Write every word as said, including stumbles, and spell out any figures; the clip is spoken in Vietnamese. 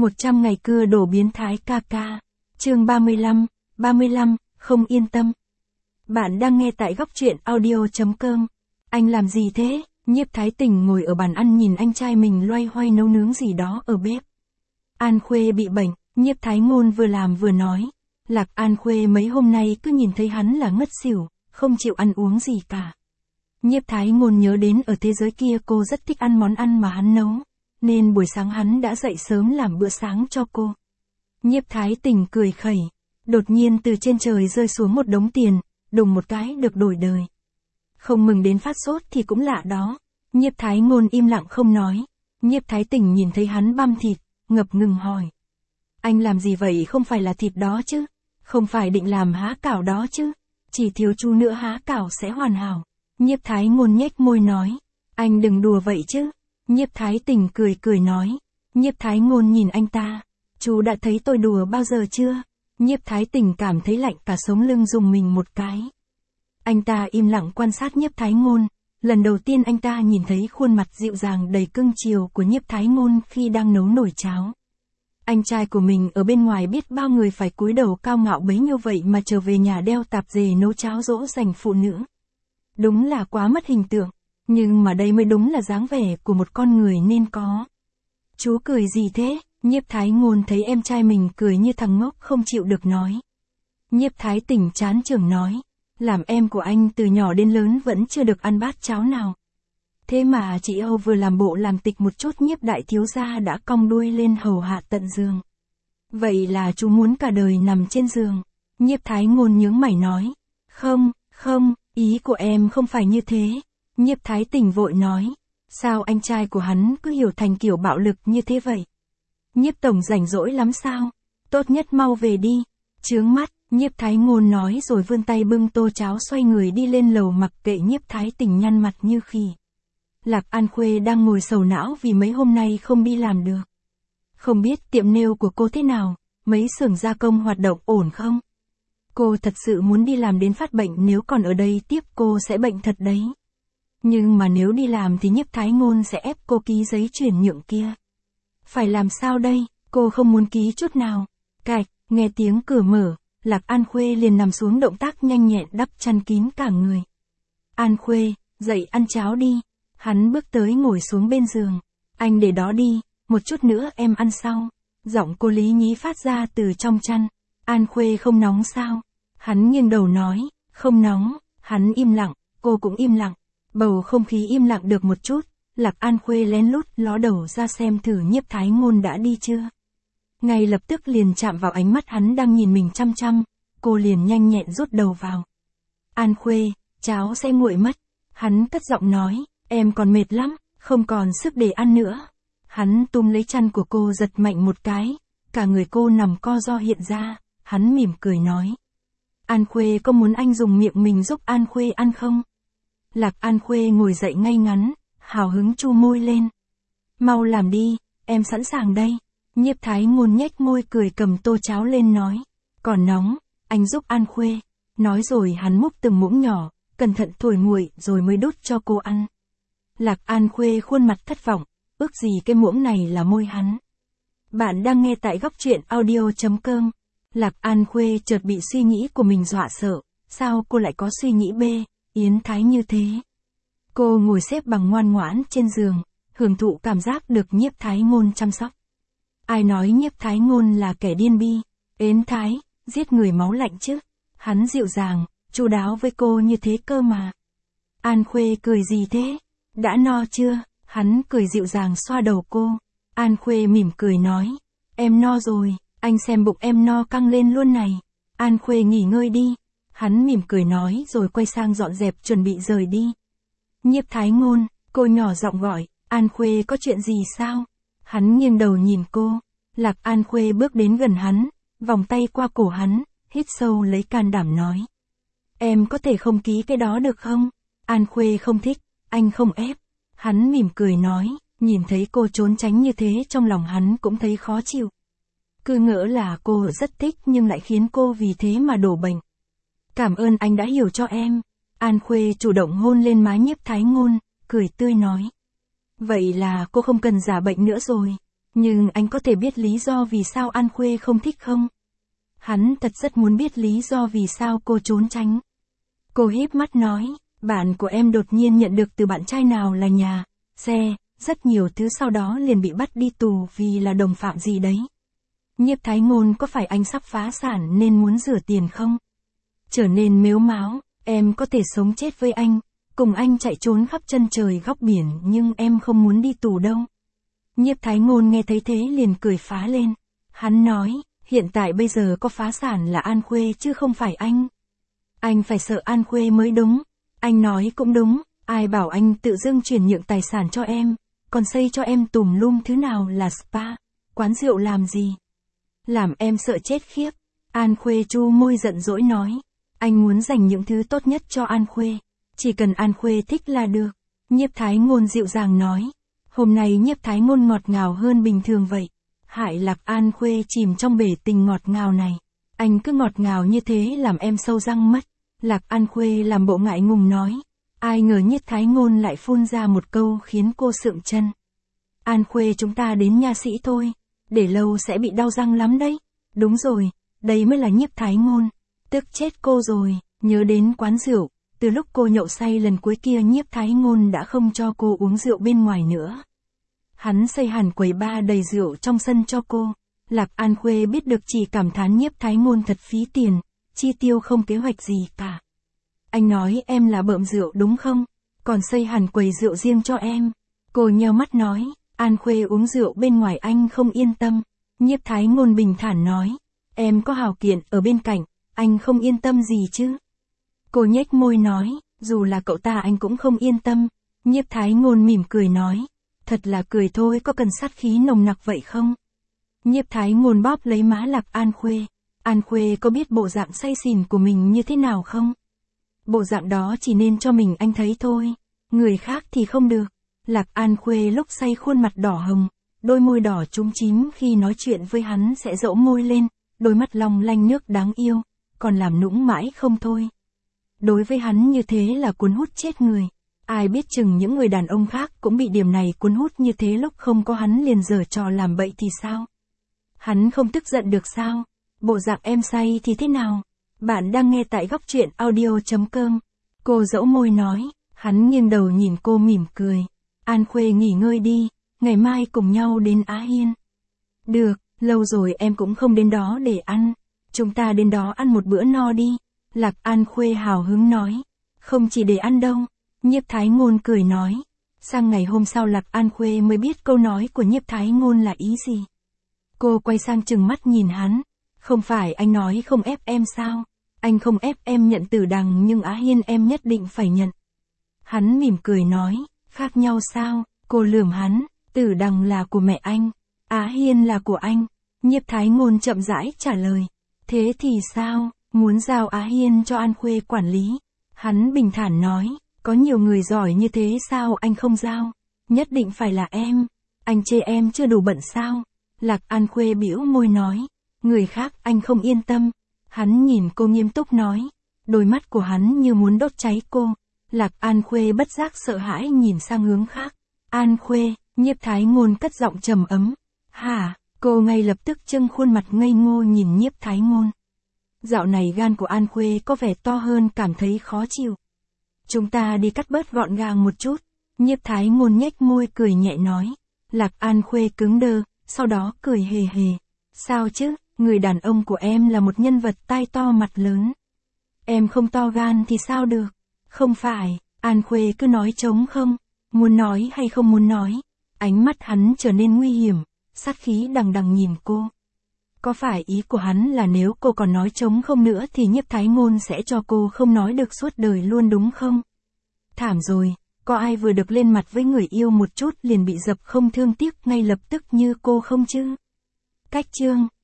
một trăm ngày cưa đổ biến thái ca ca. Chương ba mươi lăm, ba mươi lăm, không yên tâm. Bạn đang nghe tại góc truyện audio chấm com. Anh làm gì thế? Nhiếp Thái Tình ngồi ở bàn ăn nhìn anh trai mình loay hoay nấu nướng gì đó ở bếp. An Khuê bị bệnh, Nhiếp Thái Ngôn vừa làm vừa nói. Lạc An Khuê mấy hôm nay cứ nhìn thấy hắn là ngất xỉu, không chịu ăn uống gì cả. Nhiếp Thái Ngôn nhớ đến ở thế giới kia cô rất thích ăn món ăn mà hắn nấu, nên buổi sáng hắn đã dậy sớm làm bữa sáng cho cô. Nhiếp Thái Tình cười khẩy, đột nhiên từ trên trời rơi xuống một đống tiền, đùng một cái được đổi đời. Không mừng đến phát sốt thì cũng lạ đó. Nhiếp Thái Ngôn im lặng không nói. Nhiếp Thái Tình nhìn thấy hắn băm thịt, ngập ngừng hỏi. Anh làm gì vậy, không phải là thịt đó chứ? Không phải định làm há cảo đó chứ? Chỉ thiếu chút nữa há cảo sẽ hoàn hảo. Nhiếp Thái Ngôn nhếch môi nói. Anh đừng đùa vậy chứ. Nhiếp Thái Tình cười cười nói. Nhiếp Thái Ngôn nhìn anh ta. Chú đã thấy tôi đùa bao giờ chưa? Nhiếp Thái Tình cảm thấy lạnh cả sống lưng dùng mình một cái. Anh ta im lặng quan sát Nhiếp Thái Ngôn. Lần đầu tiên anh ta nhìn thấy khuôn mặt dịu dàng đầy cưng chiều của Nhiếp Thái Ngôn khi đang nấu nồi cháo. Anh trai của mình ở bên ngoài biết bao người phải cúi đầu cao ngạo bấy nhiêu vậy mà trở về nhà đeo tạp dề nấu cháo dỗ dành phụ nữ. Đúng là quá mất hình tượng, nhưng mà đây mới đúng là dáng vẻ của một con người nên có. Chú cười gì thế? Nhiếp Thái Ngôn thấy em trai mình cười như thằng ngốc không chịu được nói. Nhiếp Thái Tình chán chường nói. Làm em của anh từ nhỏ đến lớn vẫn chưa được ăn bát cháo nào. Thế mà chị Âu vừa làm bộ làm tịch một chút Nhiếp đại thiếu gia đã cong đuôi lên hầu hạ tận giường. Vậy là chú muốn cả đời nằm trên giường. Nhiếp Thái Ngôn nhướng mày nói. Không, không, ý của em không phải như thế. Nhiếp Thái Tình vội nói. Sao anh trai của hắn cứ hiểu thành kiểu bạo lực như thế vậy? Nhiếp tổng rảnh rỗi lắm sao? Tốt nhất mau về đi. Chướng mắt. Nhiếp Thái Ngôn nói rồi vươn tay bưng tô cháo xoay người đi lên lầu mặc kệ Nhiếp Thái Tình nhăn mặt như khỉ. Lạc An Khuê đang ngồi sầu não vì mấy hôm nay không đi làm được. Không biết tiệm nail của cô thế nào, mấy xưởng gia công hoạt động ổn không? Cô thật sự muốn đi làm đến phát bệnh, nếu còn ở đây tiếp cô sẽ bệnh thật đấy. Nhưng mà nếu đi làm thì Nhiếp Thái Ngôn sẽ ép cô ký giấy chuyển nhượng kia. Phải làm sao đây, cô không muốn ký chút nào. Cạch, nghe tiếng cửa mở. Lạc An Khuê liền nằm xuống, động tác nhanh nhẹn đắp chăn kín cả người. An Khuê, dậy ăn cháo đi. Hắn bước tới ngồi xuống bên giường. Anh để đó đi, một chút nữa em ăn sau. Giọng cô Lý Nhí phát ra từ trong chăn. An Khuê không nóng sao? Hắn nghiêng đầu nói, không nóng. Hắn im lặng, cô cũng im lặng. Bầu không khí im lặng được một chút. Lạc An Khuê lén lút ló đầu ra xem thử Nhiếp Thái Ngôn đã đi chưa. Ngay lập tức liền chạm vào ánh mắt hắn đang nhìn mình chăm chăm, cô liền nhanh nhẹn rút đầu vào. An Khuê, cháo sẽ nguội mất. Hắn cất giọng nói, em còn mệt lắm, không còn sức để ăn nữa. Hắn túm lấy chăn của cô giật mạnh một cái, cả người cô nằm co ro hiện ra, hắn mỉm cười nói. An Khuê có muốn anh dùng miệng mình giúp An Khuê ăn không? Lạc An Khuê ngồi dậy ngay ngắn, hào hứng chu môi lên. Mau làm đi, em sẵn sàng đây. Nhiếp Thái Ngôn nhếch môi cười cầm tô cháo lên nói. Còn nóng, anh giúp An Khuê. Nói rồi hắn múc từng muỗng nhỏ, cẩn thận thổi nguội rồi mới đút cho cô ăn. Lạc An Khuê khuôn mặt thất vọng, ước gì cái muỗng này là môi hắn. Bạn đang nghe tại góc truyện audio chấm com. Lạc An Khuê chợt bị suy nghĩ của mình dọa sợ. Sao cô lại có suy nghĩ bê, yến thái như thế? Cô ngồi xếp bằng ngoan ngoãn trên giường, hưởng thụ cảm giác được Nhiếp Thái Ngôn chăm sóc. Ai nói Nhiếp Thái Ngôn là kẻ điên bi, ến thái, giết người máu lạnh chứ? Hắn dịu dàng, chu đáo với cô như thế cơ mà. An Khuê cười gì thế? Đã no chưa? Hắn cười dịu dàng xoa đầu cô. An Khuê mỉm cười nói. Em no rồi, anh xem bụng em no căng lên luôn này. An Khuê nghỉ ngơi đi. Hắn mỉm cười nói rồi quay sang dọn dẹp chuẩn bị rời đi. Nhiếp Thái Ngôn, cô nhỏ giọng gọi. An Khuê có chuyện gì sao? Hắn nghiêng đầu nhìn cô. Lạc An Khuê bước đến gần hắn, vòng tay qua cổ hắn, hít sâu lấy can đảm nói. Em có thể không ký cái đó được không? An Khuê không thích, anh không ép. Hắn mỉm cười nói, nhìn thấy cô trốn tránh như thế trong lòng hắn cũng thấy khó chịu. Cứ ngỡ là cô rất thích nhưng lại khiến cô vì thế mà đổ bệnh. Cảm ơn anh đã hiểu cho em. An Khuê chủ động hôn lên má Nhiếp Thái Ngôn, cười tươi nói. Vậy là cô không cần giả bệnh nữa rồi. Nhưng anh có thể biết lý do vì sao An Khuê không thích không? Hắn thật rất muốn biết lý do vì sao cô trốn tránh. Cô híp mắt nói, bạn của em đột nhiên nhận được từ bạn trai nào là nhà, xe, rất nhiều thứ sau đó liền bị bắt đi tù vì là đồng phạm gì đấy. Nhiếp Thái Ngôn có phải anh sắp phá sản nên muốn rửa tiền không? Trở nên mếu máo, em có thể sống chết với anh, cùng anh chạy trốn khắp chân trời góc biển nhưng em không muốn đi tù đâu. Nhiếp Thái Ngôn nghe thấy thế liền cười phá lên. Hắn nói, hiện tại bây giờ có phá sản là An Khuê chứ không phải anh. Anh phải sợ An Khuê mới đúng. Anh nói cũng đúng, ai bảo anh tự dưng chuyển nhượng tài sản cho em, còn xây cho em tùm lum thứ nào là spa, quán rượu làm gì. Làm em sợ chết khiếp. An Khuê chu môi giận dỗi nói, anh muốn dành những thứ tốt nhất cho An Khuê, chỉ cần An Khuê thích là được. Nhiếp Thái Ngôn dịu dàng nói, hôm nay Nhiếp Thái Ngôn ngọt ngào hơn bình thường vậy. Hại Lạc An Khuê chìm trong bể tình ngọt ngào này. Anh cứ ngọt ngào như thế làm em sâu răng mất. Lạc An Khuê làm bộ ngại ngùng nói. Ai ngờ Nhiếp Thái Ngôn lại phun ra một câu khiến cô sượng chân. An Khuê chúng ta đến nha sĩ thôi. Để lâu sẽ bị đau răng lắm đấy. Đúng rồi, đây mới là Nhiếp Thái Ngôn. Tức chết cô rồi, nhớ đến quán rượu. Từ lúc cô nhậu say lần cuối kia Nhiếp Thái Ngôn đã không cho cô uống rượu bên ngoài nữa. Hắn xây hẳn quầy bar đầy rượu trong sân cho cô. Lạc An Khuê biết được chỉ cảm thán Nhiếp Thái Ngôn thật phí tiền, chi tiêu không kế hoạch gì cả. Anh nói em là bợm rượu đúng không? Còn xây hẳn quầy rượu riêng cho em. Cô nheo mắt nói, An Khuê uống rượu bên ngoài anh không yên tâm. Nhiếp Thái Ngôn bình thản nói, em có Hào Kiện ở bên cạnh, anh không yên tâm gì chứ? Cô nhếch môi nói, dù là cậu ta anh cũng không yên tâm. Nhiếp Thái Ngôn mỉm cười nói, thật là cười thôi, có cần sát khí nồng nặc vậy không? Nhiếp Thái Ngôn bóp lấy má Lạc An Khuê. An Khuê có biết bộ dạng say xỉn của mình như thế nào không? Bộ dạng đó chỉ nên cho mình anh thấy thôi, người khác thì không được. Lạc An Khuê lúc say khuôn mặt đỏ hồng, đôi môi đỏ trúng chím khi nói chuyện với hắn sẽ dỗ môi lên, đôi mắt long lanh nước đáng yêu, còn làm nũng mãi không thôi. Đối với hắn như thế là cuốn hút chết người. Ai biết chừng những người đàn ông khác cũng bị điểm này cuốn hút như thế, lúc không có hắn liền giở trò làm bậy thì sao? Hắn không tức giận được sao? Bộ dạng em say thì thế nào? Bạn đang nghe tại góc truyện audio chấm com. Cô dẫu môi nói, hắn nghiêng đầu nhìn cô mỉm cười. An Khuê nghỉ ngơi đi, ngày mai cùng nhau đến Á Hiên. Được, lâu rồi em cũng không đến đó để ăn. Chúng ta đến đó ăn một bữa no đi. Lạc An Khuê hào hứng nói. Không chỉ để ăn đâu. Nhiếp Thái Ngôn cười nói. Sang ngày hôm sau Lạc An Khuê mới biết câu nói của Nhiếp Thái Ngôn là ý gì. Cô quay sang trừng mắt nhìn hắn. Không phải anh nói không ép em sao? Anh không ép em nhận Tử Đằng nhưng Á Hiên em nhất định phải nhận. Hắn mỉm cười nói. Khác nhau sao? Cô lườm hắn. Tử Đằng là của mẹ anh. Á Hiên là của anh. Nhiếp Thái Ngôn chậm rãi trả lời. Thế thì sao? Muốn giao Á Hiên cho An Khuê quản lý. Hắn bình thản nói. Có nhiều người giỏi như thế sao anh không giao? Nhất định phải là em. Anh chê em chưa đủ bận sao? Lạc An Khuê bĩu môi nói. Người khác anh không yên tâm. Hắn nhìn cô nghiêm túc nói. Đôi mắt của hắn như muốn đốt cháy cô. Lạc An Khuê bất giác sợ hãi nhìn sang hướng khác. An Khuê, Nhiếp Thái Ngôn cất giọng trầm ấm. Hả? Cô ngay lập tức trưng khuôn mặt ngây ngô nhìn Nhiếp Thái Ngôn. Dạo này gan của An Khuê có vẻ to hơn, cảm thấy khó chịu. Chúng ta đi cắt bớt gọn gàng một chút. Nhiếp Thái Ngôn nhếch môi cười nhẹ nói. Lạc An Khuê cứng đơ, sau đó cười hề hề. Sao chứ, người đàn ông của em là một nhân vật tai to mặt lớn. Em không to gan thì sao được? Không phải, An Khuê cứ nói trống không, muốn nói hay không muốn nói. Ánh mắt hắn trở nên nguy hiểm, sát khí đằng đằng nhìn cô. Có phải ý của hắn là nếu cô còn nói trống không nữa thì Nhiếp Thái Ngôn sẽ cho cô không nói được suốt đời luôn đúng không? Thảm rồi, có ai vừa được lên mặt với người yêu một chút liền bị dập không thương tiếc ngay lập tức như cô không chứ? Cách chương